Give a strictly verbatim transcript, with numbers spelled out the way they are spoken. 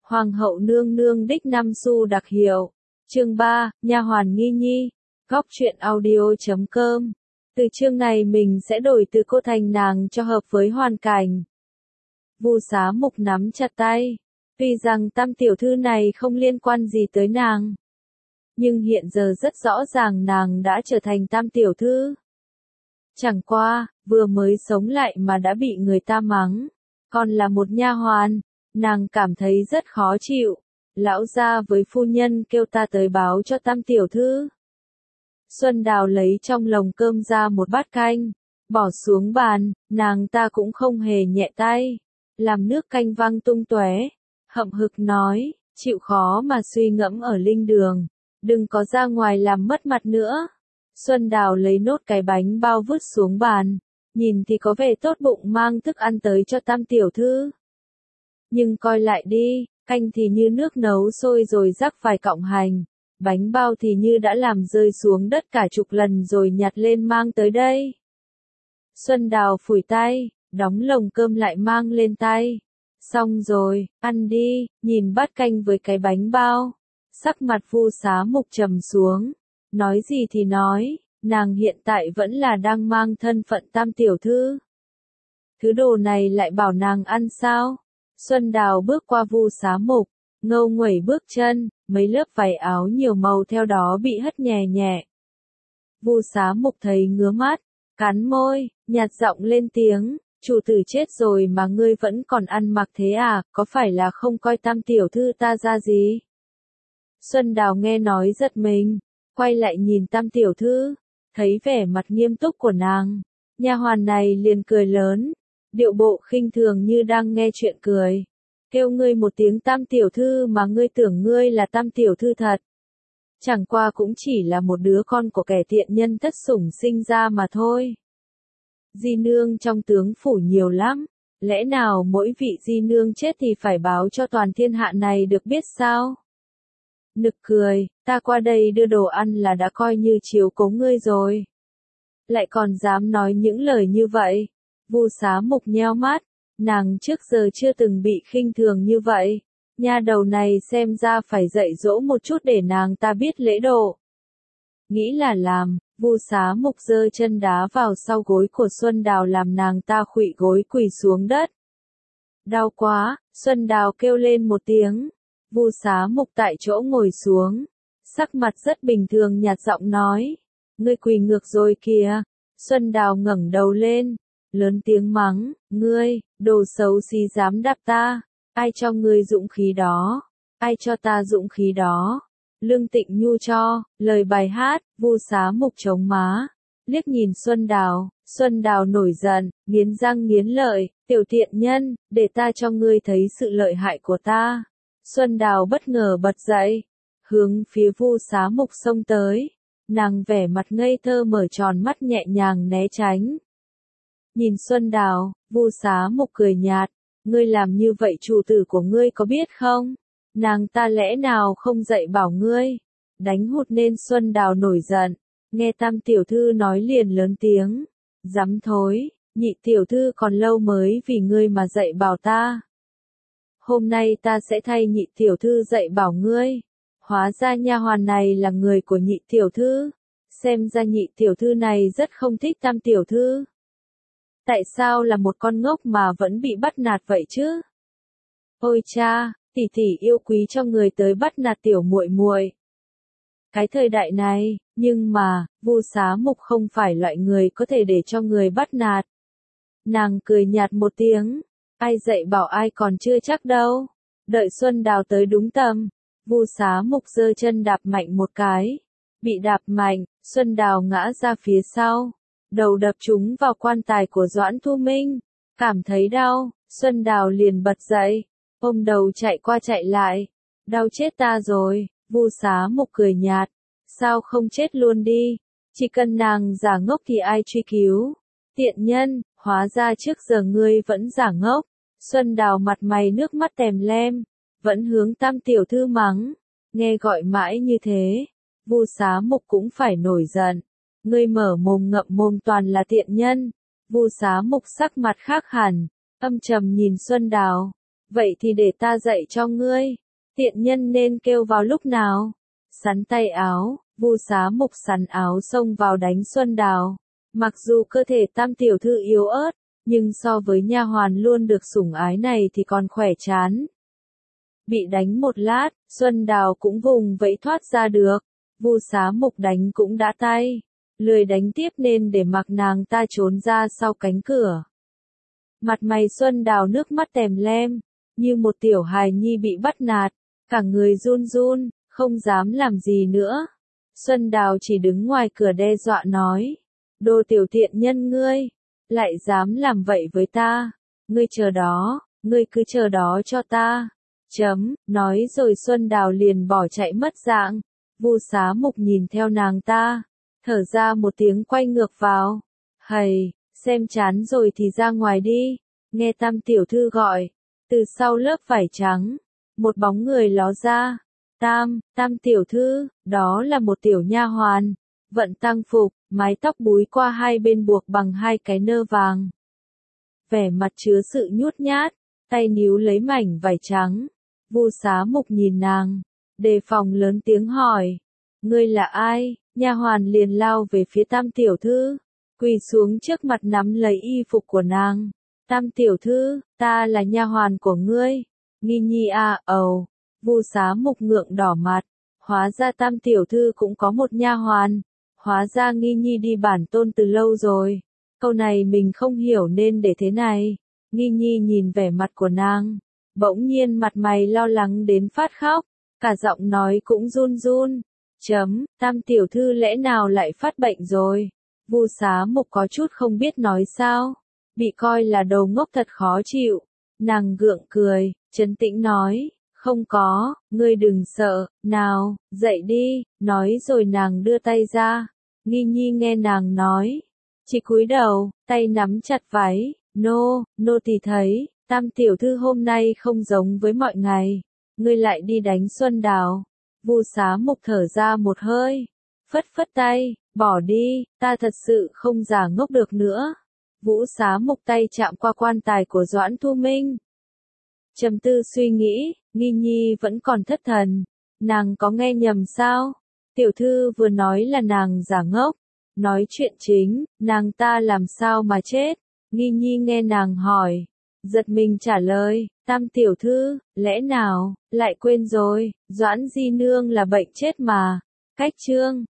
Hoàng hậu nương nương đích năm xu đặc hiệu. Chương ba, nha hoàn nghi nhi. Góc truyện audio chấm com. Từ chương này mình sẽ đổi từ cô thành nàng cho hợp với hoàn cảnh. Vu Xá Mục nắm chặt tay. Tuy rằng tam tiểu thư này không liên quan gì tới nàng, nhưng hiện giờ rất rõ ràng nàng đã trở thành tam tiểu thư. Chẳng qua, vừa mới sống lại mà đã bị người ta mắng, còn là một nha hoàn, nàng cảm thấy rất khó chịu. Lão gia với phu nhân kêu ta tới báo cho tam tiểu thư. Xuân Đào lấy trong lồng cơm ra một bát canh, bỏ xuống bàn, nàng ta cũng không hề nhẹ tay, làm nước canh văng tung tóe, hậm hực nói, chịu khó mà suy ngẫm ở linh đường, đừng có ra ngoài làm mất mặt nữa. Xuân Đào lấy nốt cái bánh bao vứt xuống bàn, nhìn thì có vẻ tốt bụng mang thức ăn tới cho tam tiểu thư. Nhưng coi lại đi, canh thì như nước nấu sôi rồi rắc vài cọng hành, bánh bao thì như đã làm rơi xuống đất cả chục lần rồi nhặt lên mang tới đây. Xuân Đào phủi tay, đóng lồng cơm lại mang lên tay. Xong rồi, ăn đi, nhìn bát canh với cái bánh bao. Sắc mặt Vu Xá Mục trầm xuống, nói gì thì nói, nàng hiện tại vẫn là đang mang thân phận tam tiểu thư. Thứ đồ này lại bảo nàng ăn sao? Xuân Đào bước qua Vu Xá Mục, ngâu nguẩy bước chân, mấy lớp váy áo nhiều màu theo đó bị hất nhẹ nhẹ. Vu Xá Mục thấy ngứa mắt, cắn môi, nhạt giọng lên tiếng, chủ tử chết rồi mà ngươi vẫn còn ăn mặc thế à, có phải là không coi tam tiểu thư ta ra gì? Xuân Đào nghe nói giật mình, quay lại nhìn tam tiểu thư, thấy vẻ mặt nghiêm túc của nàng, nha hoàn này liền cười lớn, điệu bộ khinh thường như đang nghe chuyện cười. Kêu ngươi một tiếng tam tiểu thư mà ngươi tưởng ngươi là tam tiểu thư thật. Chẳng qua cũng chỉ là một đứa con của kẻ tiện nhân thất sủng sinh ra mà thôi. Di nương trong tướng phủ nhiều lắm, lẽ nào mỗi vị di nương chết thì phải báo cho toàn thiên hạ này được biết sao? Nực cười, ta qua đây đưa đồ ăn là đã coi như chiếu cố ngươi rồi. Lại còn dám nói những lời như vậy. Vu Xá Mục nheo mắt, nàng trước giờ chưa từng bị khinh thường như vậy. Nha đầu này xem ra phải dạy dỗ một chút để nàng ta biết lễ độ. Nghĩ là làm, Vu Xá Mục giơ chân đá vào sau gối của Xuân Đào làm nàng ta khuỵu gối quỳ xuống đất. Đau quá, Xuân Đào kêu lên một tiếng. Vu Xá Mục tại chỗ ngồi xuống, sắc mặt rất bình thường nhạt giọng nói, ngươi quỳ ngược rồi kìa. Xuân Đào ngẩng đầu lên, lớn tiếng mắng, ngươi, đồ xấu xí dám đạp ta, ai cho ngươi dũng khí đó, ai cho ta dũng khí đó. Lương Tịnh Nhu cho, lời bài hát, Vu Xá Mục chống má, liếc nhìn Xuân Đào, Xuân Đào nổi giận, nghiến răng nghiến lợi, tiểu tiện nhân, để ta cho ngươi thấy sự lợi hại của ta. Xuân Đào bất ngờ bật dậy, hướng phía Vu Xá Mục xông tới, nàng vẻ mặt ngây thơ mở tròn mắt nhẹ nhàng né tránh. Nhìn Xuân Đào, Vu Xá Mục cười nhạt, ngươi làm như vậy chủ tử của ngươi có biết không? Nàng ta lẽ nào không dạy bảo ngươi? Đánh hụt nên Xuân Đào nổi giận, nghe tam tiểu thư nói liền lớn tiếng, dám thối, nhị tiểu thư còn lâu mới vì ngươi mà dạy bảo ta. Hôm nay ta sẽ thay nhị tiểu thư dạy bảo ngươi. Hóa ra nha hoàn này là người của nhị tiểu thư. Xem ra nhị tiểu thư này rất không thích tam tiểu thư. Tại sao là một con ngốc mà vẫn bị bắt nạt vậy chứ? Ôi cha, tỷ tỷ yêu quý cho người tới bắt nạt tiểu muội muội. Cái thời đại này, nhưng mà, Vu Xá Mục không phải loại người có thể để cho người bắt nạt. Nàng cười nhạt một tiếng. Ai dạy bảo ai còn chưa chắc đâu. Đợi Xuân Đào tới đúng tầm, Vu Xá Mục giơ chân đạp mạnh một cái. Bị đạp mạnh, Xuân Đào ngã ra phía sau. Đầu đập trúng vào quan tài của Doãn Thu Minh. Cảm thấy đau, Xuân Đào liền bật dậy. Ôm đầu chạy qua chạy lại. Đau chết ta rồi, Vu Xá Mục cười nhạt. Sao không chết luôn đi? Chỉ cần nàng giả ngốc thì ai truy cứu? Tiện nhân, hóa ra trước giờ ngươi vẫn giả ngốc. Xuân Đào mặt mày nước mắt tèm lem, vẫn hướng tam tiểu thư mắng. Nghe gọi mãi như thế, Vu Xá Mục cũng phải nổi giận. Ngươi mở mồm ngậm mồm toàn là tiện nhân. Vu Xá Mục sắc mặt khác hẳn, âm trầm nhìn Xuân Đào. Vậy thì để ta dạy cho ngươi. Tiện nhân nên kêu vào lúc nào? Sắn tay áo, Vu Xá Mục sắn áo xông vào đánh Xuân Đào. Mặc dù cơ thể Tam tiểu thư yếu ớt, nhưng so với nha hoàn luôn được sủng ái này thì còn khỏe chán. Bị đánh một lát, Xuân Đào cũng vùng vẫy thoát ra được. Vu Xá Mục đánh cũng đã tay, lười đánh tiếp nên để mặc nàng ta trốn ra sau cánh cửa. Mặt mày Xuân Đào nước mắt tèm lem, như một tiểu hài nhi bị bắt nạt, cả người run run, không dám làm gì nữa. Xuân Đào chỉ đứng ngoài cửa đe dọa nói, đồ tiểu tiện nhân ngươi, lại dám làm vậy với ta, ngươi chờ đó, ngươi cứ chờ đó cho ta. Chấm, nói rồi Xuân Đào liền bỏ chạy mất dạng. Vu Xá Mục nhìn theo nàng ta, thở ra một tiếng quay ngược vào. Hầy, xem chán rồi thì ra ngoài đi, nghe Tam tiểu thư gọi. Từ sau lớp vải trắng, một bóng người ló ra. Tam, Tam tiểu thư, đó là một tiểu nha hoàn, vận tang phục, mái tóc búi qua hai bên buộc bằng hai cái nơ vàng. Vẻ mặt chứa sự nhút nhát, tay níu lấy mảnh vải trắng. Vu Xá Mục nhìn nàng, đề phòng lớn tiếng hỏi, ngươi là ai? Nha hoàn liền lao về phía Tam tiểu thư, quỳ xuống trước mặt nắm lấy y phục của nàng. Tam tiểu thư, ta là nha hoàn của ngươi. Nghi nhi à, ầu. Vu Xá Mục ngượng đỏ mặt, hóa ra Tam tiểu thư cũng có một nha hoàn, hóa ra Nghi nhi đi bản tôn từ lâu rồi. Câu này mình không hiểu nên để thế này. Nghi nhi nhìn vẻ mặt của nàng, bỗng nhiên mặt mày lo lắng đến phát khóc, cả giọng nói cũng run run. Chấm, Tam tiểu thư lẽ nào lại phát bệnh rồi? Vu Xá Mục có chút không biết nói sao, bị coi là đầu ngốc thật khó chịu. Nàng gượng cười, trấn tĩnh nói, không có, ngươi đừng sợ, nào, dậy đi, nói rồi nàng đưa tay ra. Nghi nhi nghe nàng nói, chỉ cúi đầu, tay nắm chặt váy, nô, nô tỳ thấy, Tam tiểu thư hôm nay không giống với mọi ngày, ngươi lại đi đánh Xuân Đào. Vu Xá Mục thở ra một hơi, phất phất tay, bỏ đi, ta thật sự không giả ngốc được nữa. Vu Xá Mục tay chạm qua quan tài của Doãn Thu Minh. Trầm tư suy nghĩ, Nghi nhi vẫn còn thất thần, nàng có nghe nhầm sao? Tiểu thư vừa nói là nàng giả ngốc, nói chuyện chính, nàng ta làm sao mà chết? Nghi nhi nghe nàng hỏi, giật mình trả lời, Tam tiểu thư, lẽ nào, lại quên rồi, Doãn di nương là bệnh chết mà. Cách chương